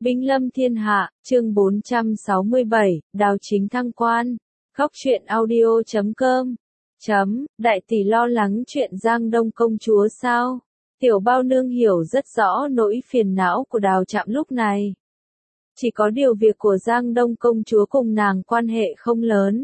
Binh lâm thiên hạ, chương 467, Đào Chính thăng quan. Góc truyện audio.com. Đại tỷ lo lắng chuyện Giang Đông công chúa sao? Tiểu Bao Nương hiểu rất rõ nỗi phiền não của Đào Trạm lúc này. Chỉ có điều việc của Giang Đông công chúa cùng nàng quan hệ không lớn.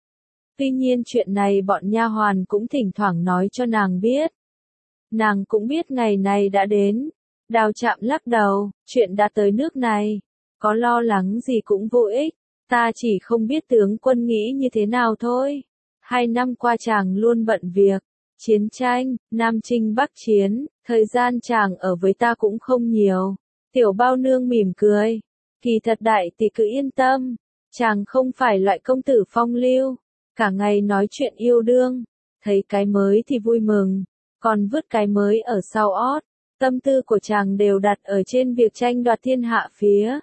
Tuy nhiên chuyện này bọn nha hoàn cũng thỉnh thoảng nói cho nàng biết. Nàng cũng biết ngày này đã đến. Đào Trạm lắc đầu, chuyện đã tới nước này, có lo lắng gì cũng vô ích, ta chỉ không biết tướng quân nghĩ như thế nào thôi. 2 năm qua chàng luôn bận việc, chiến tranh, Nam Chinh Bắc Chiến, thời gian chàng ở với ta cũng không nhiều. Tiểu Bao Nương mỉm cười, kỳ thật đại tỷ cứ yên tâm, chàng không phải loại công tử phong lưu, cả ngày nói chuyện yêu đương, thấy cái mới thì vui mừng, còn vứt cái mới ở sau ót. Tâm tư của chàng đều đặt ở trên việc tranh đoạt thiên hạ phía.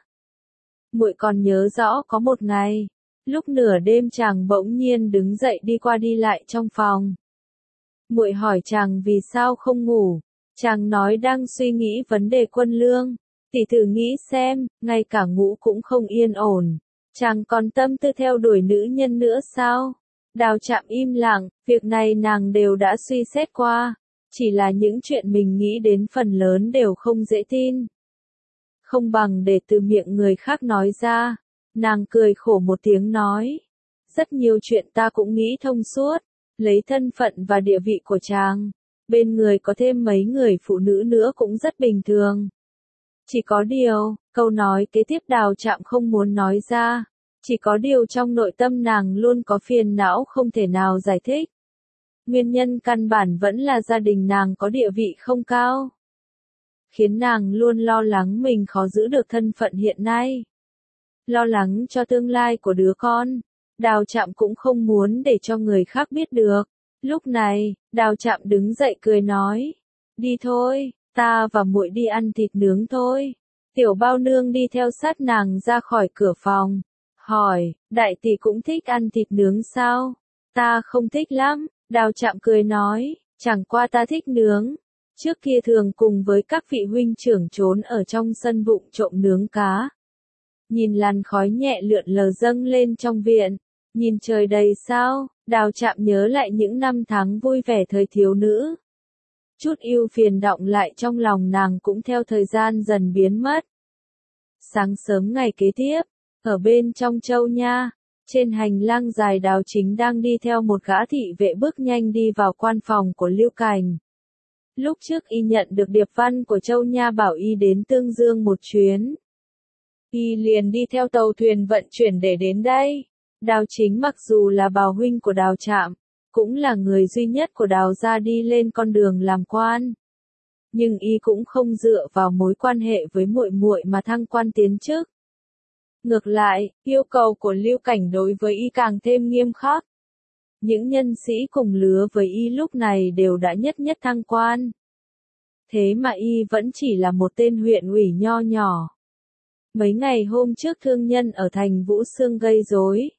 Muội còn nhớ rõ có một ngày, lúc nửa đêm chàng bỗng nhiên đứng dậy đi qua đi lại trong phòng. Muội hỏi chàng vì sao không ngủ, chàng nói đang suy nghĩ vấn đề quân lương. Tỷ thử nghĩ xem, ngay cả ngủ cũng không yên ổn, chàng còn tâm tư theo đuổi nữ nhân nữa sao? Đào Trạm im lặng, việc này nàng đều đã suy xét qua. Chỉ là những chuyện mình nghĩ đến phần lớn đều không dễ tin. Không bằng để từ miệng người khác nói ra. Nàng cười khổ một tiếng nói. Rất nhiều chuyện ta cũng nghĩ thông suốt. Lấy thân phận và địa vị của chàng. Bên người có thêm mấy người phụ nữ nữa cũng rất bình thường. Chỉ có điều, câu nói kế tiếp Đào Trạm không muốn nói ra. Chỉ có điều trong nội tâm nàng luôn có phiền não không thể nào giải thích. Nguyên nhân căn bản vẫn là gia đình nàng có địa vị không cao. Khiến nàng luôn lo lắng mình khó giữ được thân phận hiện nay. Lo lắng cho tương lai của đứa con. Đào Trạm cũng không muốn để cho người khác biết được. Lúc này, Đào Trạm đứng dậy cười nói. Đi thôi, ta và muội đi ăn thịt nướng thôi. Tiểu Bao Nương đi theo sát nàng ra khỏi cửa phòng. Hỏi, đại tỷ cũng thích ăn thịt nướng sao? Ta không thích lắm. Đào Trạm cười nói, chẳng qua ta thích nướng. Trước kia thường cùng với các vị huynh trưởng trốn ở trong sân vụng trộm nướng cá. Nhìn làn khói nhẹ lượn lờ dâng lên trong viện, nhìn trời đầy sao, Đào Trạm nhớ lại những năm tháng vui vẻ thời thiếu nữ. Chút ưu phiền đọng lại trong lòng nàng cũng theo thời gian dần biến mất. Sáng sớm ngày kế tiếp, ở bên trong Châu Nha, trên hành lang dài Đào Chính đang đi theo một gã thị vệ bước nhanh đi vào quan phòng của Lưu Cảnh. Lúc trước y nhận được điệp văn của Châu Nha bảo y đến Tương Dương một chuyến. Y liền đi theo tàu thuyền vận chuyển để đến đây. Đào Chính mặc dù là bào huynh của Đào Trạm, cũng là người duy nhất của Đào gia đi lên con đường làm quan. Nhưng y cũng không dựa vào mối quan hệ với muội muội mà thăng quan tiến chức. Ngược lại, yêu cầu của Lưu Cảnh đối với y càng thêm nghiêm khắc. Những nhân sĩ cùng lứa với y lúc này đều đã nhất nhất thăng quan. Thế mà y vẫn chỉ là một tên huyện ủy nho nhỏ. Mấy ngày hôm trước thương nhân ở thành Vũ Xương gây rối.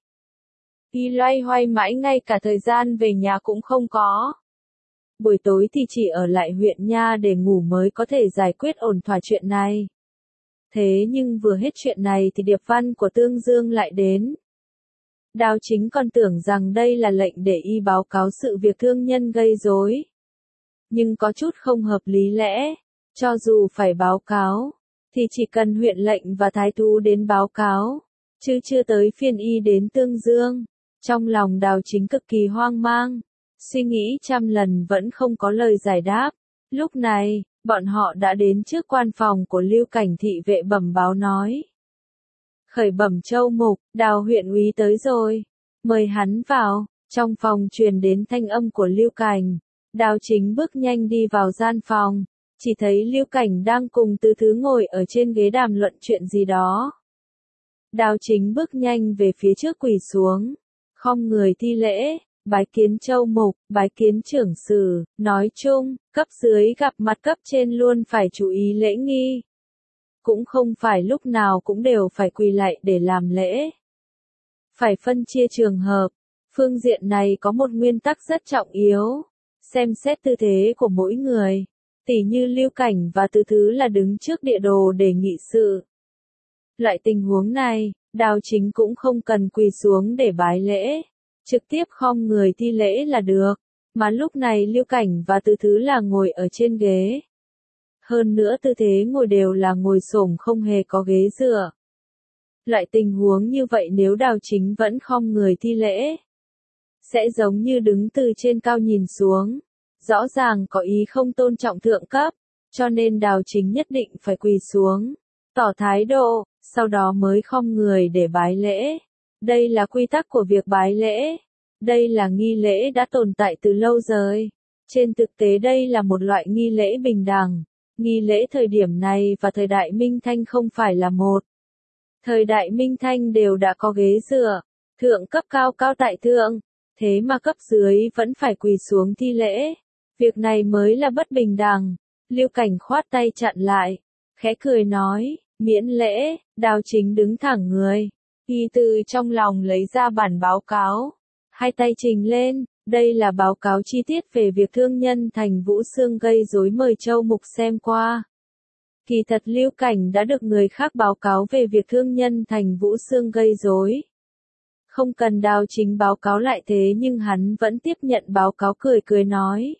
Y loay hoay mãi ngay cả thời gian về nhà cũng không có. Buổi tối thì chỉ ở lại huyện nha để ngủ mới có thể giải quyết ổn thỏa chuyện này. Thế nhưng vừa hết chuyện này thì điệp văn của Tương Dương lại đến. Đào Chính còn tưởng rằng đây là lệnh để y báo cáo sự việc thương nhân gây rối. Nhưng có chút không hợp lý lẽ, cho dù phải báo cáo, thì chỉ cần huyện lệnh và thái thú đến báo cáo, chứ chưa tới phiên y đến Tương Dương. Trong lòng Đào Chính cực kỳ hoang mang, suy nghĩ trăm lần vẫn không có lời giải đáp. Lúc này, bọn họ đã đến trước quan phòng của Lưu Cảnh, thị vệ bẩm báo nói. Khởi bẩm Châu Mục, Đào huyện úy tới rồi. Mời hắn vào. Trong phòng truyền đến thanh âm của Lưu Cảnh. Đào Chính bước nhanh đi vào gian phòng. Chỉ thấy Lưu Cảnh đang cùng Tứ Thứ ngồi ở trên ghế đàm luận chuyện gì đó. Đào Chính bước nhanh về phía trước quỳ xuống. Khom người thi lễ. Bái kiến Châu Mục, bái kiến trưởng sử, nói chung, cấp dưới gặp mặt cấp trên luôn phải chú ý lễ nghi. Cũng không phải lúc nào cũng đều phải quỳ lạy để làm lễ. Phải phân chia trường hợp, phương diện này có một nguyên tắc rất trọng yếu, xem xét tư thế của mỗi người. Tỉ như Lưu Cảnh và Tứ Thứ là đứng trước địa đồ để nghị sự. Loại tình huống này, Đào Chính cũng không cần quỳ xuống để bái lễ, trực tiếp khom người thi lễ là được, mà lúc này Lưu Cảnh và Từ Thứ là ngồi ở trên ghế. Hơn nữa tư thế ngồi đều là ngồi xổm không hề có ghế dựa. Loại tình huống như vậy nếu Đào Chính vẫn khom người thi lễ, sẽ giống như đứng từ trên cao nhìn xuống, rõ ràng có ý không tôn trọng thượng cấp, cho nên Đào Chính nhất định phải quỳ xuống, tỏ thái độ, sau đó mới khom người để bái lễ. Đây là quy tắc của việc bái lễ. Đây là nghi lễ đã tồn tại từ lâu rồi. Trên thực tế đây là một loại nghi lễ bình đẳng. Nghi lễ thời điểm này và thời đại Minh Thanh không phải là một. Thời đại Minh Thanh đều đã có ghế dựa, thượng cấp cao cao tại thượng, thế mà cấp dưới vẫn phải quỳ xuống thi lễ. Việc này mới là bất bình đẳng. Lưu Cảnh khoát tay chặn lại, khẽ cười nói, miễn lễ. Đào Chính đứng thẳng người, y từ trong lòng lấy ra bản báo cáo, hai tay trình lên, đây là báo cáo chi tiết về việc thương nhân Thành Vũ Xương gây rối, mời Châu Mục xem qua. Kỳ thật Lưu Cảnh đã được người khác báo cáo về việc thương nhân Thành Vũ Xương gây rối. Không cần Đào Chính báo cáo lại thế nhưng hắn vẫn tiếp nhận báo cáo, cười cười nói.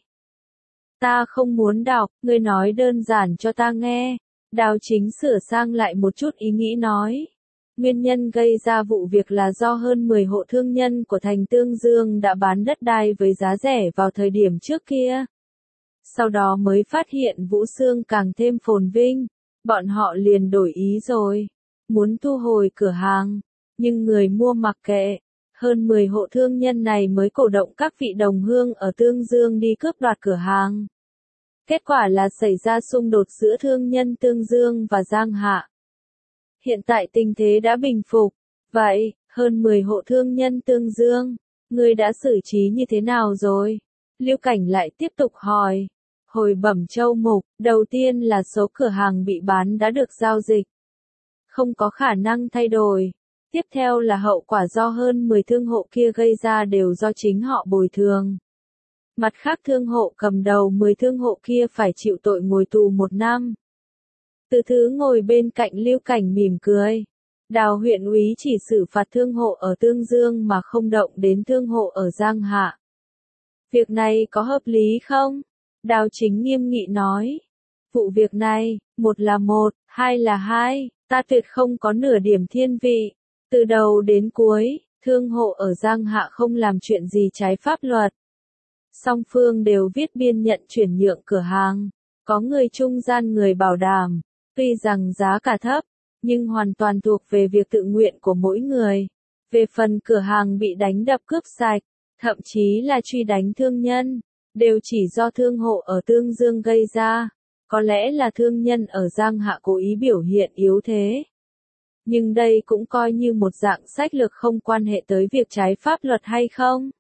Ta không muốn đọc, ngươi nói đơn giản cho ta nghe. Đào Chính sửa sang lại một chút ý nghĩ nói. Nguyên nhân gây ra vụ việc là do hơn 10 hộ thương nhân của thành Tương Dương đã bán đất đai với giá rẻ vào thời điểm trước kia. Sau đó mới phát hiện Vũ Xương càng thêm phồn vinh, bọn họ liền đổi ý rồi, muốn thu hồi cửa hàng, nhưng người mua mặc kệ. Hơn 10 hộ thương nhân này mới cổ động các vị đồng hương ở Tương Dương đi cướp đoạt cửa hàng. Kết quả là xảy ra xung đột giữa thương nhân Tương Dương và Giang Hạ. Hiện tại tình thế đã bình phục. Vậy, hơn 10 hộ thương nhân Tương Dương, ngươi đã xử trí như thế nào rồi? Lưu Cảnh lại tiếp tục hỏi. Hồi bẩm Châu Mục, đầu tiên là số cửa hàng bị bán đã được giao dịch, không có khả năng thay đổi. Tiếp theo là hậu quả do hơn 10 thương hộ kia gây ra đều do chính họ bồi thường. Mặt khác thương hộ cầm đầu 10 thương hộ kia phải chịu tội ngồi tù 1 năm. Từ Thứ ngồi bên cạnh Lưu Cảnh mỉm cười. Đào huyện úy chỉ xử phạt thương hộ ở Tương Dương mà không động đến thương hộ ở Giang Hạ. Việc này có hợp lý không? Đào Chính nghiêm nghị nói. Vụ việc này, một là một, hai là hai, ta tuyệt không có nửa điểm thiên vị. Từ đầu đến cuối, thương hộ ở Giang Hạ không làm chuyện gì trái pháp luật. Song phương đều viết biên nhận chuyển nhượng cửa hàng, có người trung gian người bảo đảm, tuy rằng giá cả thấp, nhưng hoàn toàn thuộc về việc tự nguyện của mỗi người. Về phần cửa hàng bị đánh đập cướp sạch, thậm chí là truy đánh thương nhân, đều chỉ do thương hộ ở Tương Dương gây ra. Có lẽ là thương nhân ở Giang Hạ cố ý biểu hiện yếu thế. Nhưng đây cũng coi như một dạng sách lược không quan hệ tới việc trái pháp luật hay không.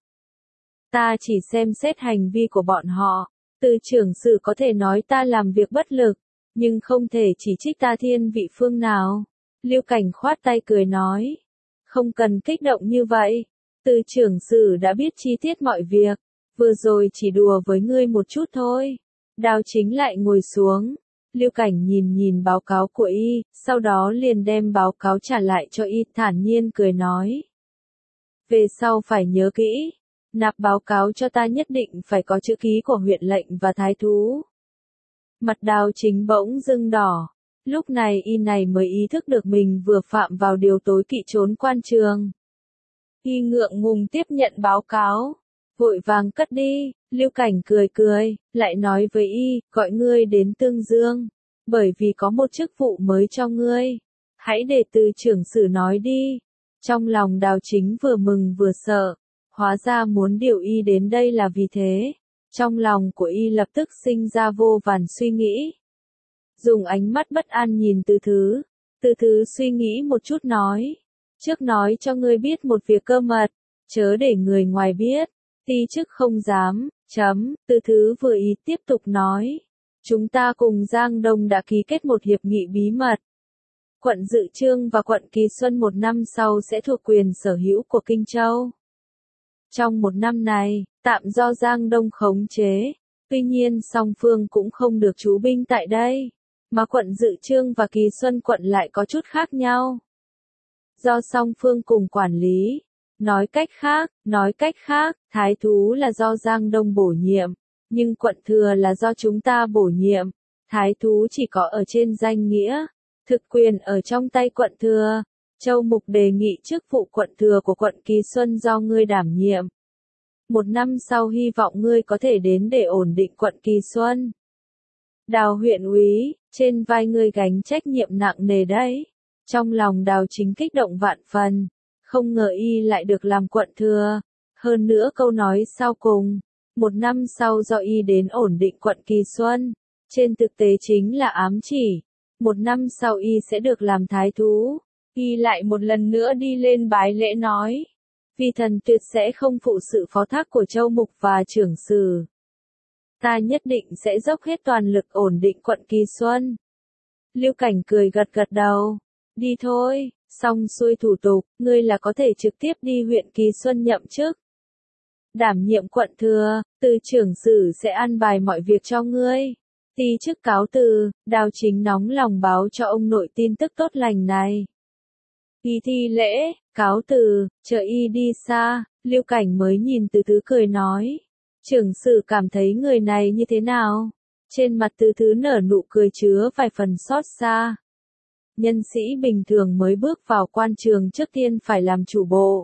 Ta chỉ xem xét hành vi của bọn họ. Từ trưởng sự có thể nói ta làm việc bất lực, nhưng không thể chỉ trích ta thiên vị phương nào. Lưu Cảnh khoát tay cười nói. Không cần kích động như vậy. Từ trưởng sự đã biết chi tiết mọi việc. Vừa rồi chỉ đùa với ngươi một chút thôi. Đào Chính lại ngồi xuống. Lưu Cảnh nhìn nhìn báo cáo của y, sau đó liền đem báo cáo trả lại cho y, thản nhiên cười nói. Về sau phải nhớ kỹ. Nạp báo cáo cho ta nhất định phải có chữ ký của huyện lệnh và thái thú. Mặt Đào Chính bỗng dưng đỏ. Lúc này y này mới ý thức được mình vừa phạm vào điều tối kỵ, trốn quan trường. Y ngượng ngùng tiếp nhận báo cáo, vội vàng cất đi. Lưu Cảnh cười cười, lại nói với y, gọi ngươi đến Tương Dương, bởi vì có một chức vụ mới cho ngươi. Hãy để từ trưởng sử nói đi. Trong lòng Đào Chính vừa mừng vừa sợ, hóa ra muốn điều y đến đây là vì thế. Trong lòng của y lập tức sinh ra vô vàn suy nghĩ. Dùng ánh mắt bất an nhìn Từ Thứ. Từ Thứ suy nghĩ một chút nói. Trước nói cho ngươi biết một việc cơ mật, chớ để người ngoài biết. Ti chức không dám, Từ Thứ vừa ý tiếp tục nói. Chúng ta cùng Giang Đông đã ký kết một hiệp nghị bí mật. Quận Dự Trương và quận Kỳ Xuân 1 năm sau sẽ thuộc quyền sở hữu của Kinh Châu. Trong 1 năm này, tạm do Giang Đông khống chế. Tuy nhiên song phương cũng không được trú binh tại đây. mà quận Dự Chương và Kỳ Xuân quận lại có chút khác nhau. Do song phương cùng quản lý. Nói cách khác, thái thú là do Giang Đông bổ nhiệm, nhưng quận thừa là do chúng ta bổ nhiệm. Thái thú chỉ có ở trên danh nghĩa, thực quyền ở trong tay quận thừa. Châu Mục đề nghị chức vụ quận thừa của quận Kỳ Xuân do ngươi đảm nhiệm. 1 năm sau hy vọng ngươi có thể đến để ổn định quận Kỳ Xuân. Đào huyện úy, trên vai ngươi gánh trách nhiệm nặng nề đấy. Trong lòng Đào Chính kích động vạn phần, không ngờ y lại được làm quận thừa. Hơn nữa câu nói sau cùng, 1 năm sau do y đến ổn định quận Kỳ Xuân, trên thực tế chính là ám chỉ, 1 năm sau y sẽ được làm thái thú. Y lại một lần nữa đi lên bái lễ nói, vì thần tuyệt sẽ không phụ sự phó thác của Châu Mục và trưởng sử. Ta nhất định sẽ dốc hết toàn lực ổn định quận Kỳ Xuân. Lưu Cảnh cười gật gật đầu, đi thôi, xong xuôi thủ tục, ngươi là có thể trực tiếp đi huyện Kỳ Xuân nhậm chức. Đảm nhiệm quận thừa, từ trưởng sử sẽ an bài mọi việc cho ngươi. Ti chức cáo từ, Đào Chính nóng lòng báo cho ông nội tin tức tốt lành này. Y thi lễ, cáo từ, chờ y đi xa, Lưu Cảnh mới nhìn Từ Thứ cười nói. Trưởng sử cảm thấy người này như thế nào? Trên mặt Từ Thứ nở nụ cười chứa vài phần xót xa. Nhân sĩ bình thường mới bước vào quan trường trước tiên phải làm chủ bộ.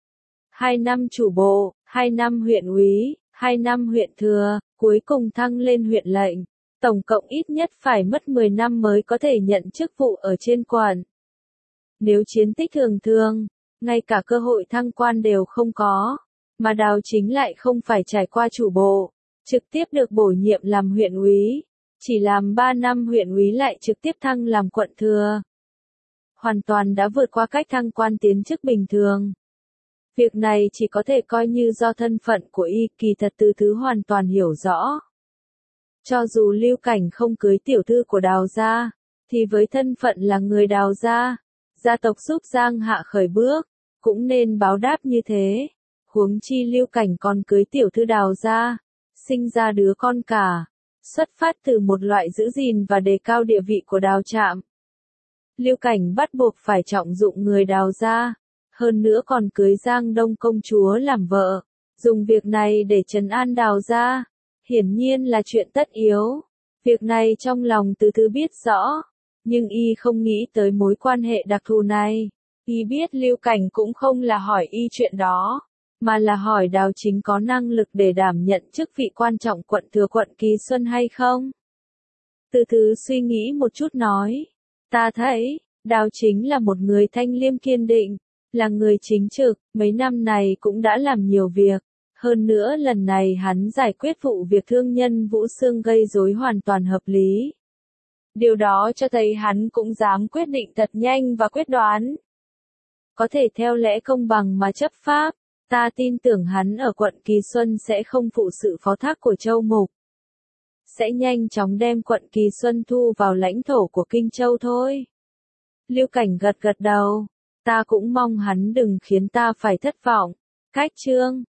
2 năm chủ bộ, 2 năm huyện úy, 2 năm huyện thừa, cuối cùng thăng lên huyện lệnh. Tổng cộng ít nhất phải mất 10 năm mới có thể nhận chức vụ ở trên quận. Nếu chiến tích thường, ngay cả cơ hội thăng quan đều không có, mà Đào Chính lại không phải trải qua chủ bộ, trực tiếp được bổ nhiệm làm huyện úy, chỉ làm 3 năm huyện úy lại trực tiếp thăng làm quận thừa. Hoàn toàn đã vượt qua cách thăng quan tiến chức bình thường. Việc này chỉ có thể coi như do thân phận của y, kỳ thật Từ Thứ hoàn toàn hiểu rõ. Cho dù Lưu Cảnh không cưới tiểu thư của Đào gia, thì với thân phận là người Đào gia, gia tộc giúp Giang Hạ khởi bước, cũng nên báo đáp như thế. Huống chi Lưu Cảnh còn cưới tiểu thư Đào gia, sinh ra đứa con cả, xuất phát từ một loại giữ gìn và đề cao địa vị của Đào Trạm. Lưu Cảnh bắt buộc phải trọng dụng người Đào gia, hơn nữa còn cưới Giang Đông công chúa làm vợ, dùng việc này để trấn an Đào gia, hiển nhiên là chuyện tất yếu. Việc này trong lòng Từ Thứ biết rõ, nhưng y không nghĩ tới mối quan hệ đặc thù này. Y biết Lưu Cảnh cũng không là hỏi y chuyện đó, mà là hỏi Đào Chính có năng lực để đảm nhận chức vị quan trọng quận thừa quận Kỳ Xuân hay không. Từ Thứ suy nghĩ một chút nói, ta thấy, Đào Chính là một người thanh liêm kiên định, là người chính trực, mấy năm này cũng đã làm nhiều việc. Hơn nữa lần này hắn giải quyết vụ việc thương nhân Vũ Xương gây rối hoàn toàn hợp lý. Điều đó cho thấy hắn cũng dám quyết định thật nhanh và quyết đoán. Có thể theo lẽ công bằng mà chấp pháp, ta tin tưởng hắn ở quận Kỳ Xuân sẽ không phụ sự phó thác của Châu Mục. Sẽ nhanh chóng đem quận Kỳ Xuân thu vào lãnh thổ của Kinh Châu thôi. Lưu Cảnh gật gật đầu, ta cũng mong hắn đừng khiến ta phải thất vọng. Cách chương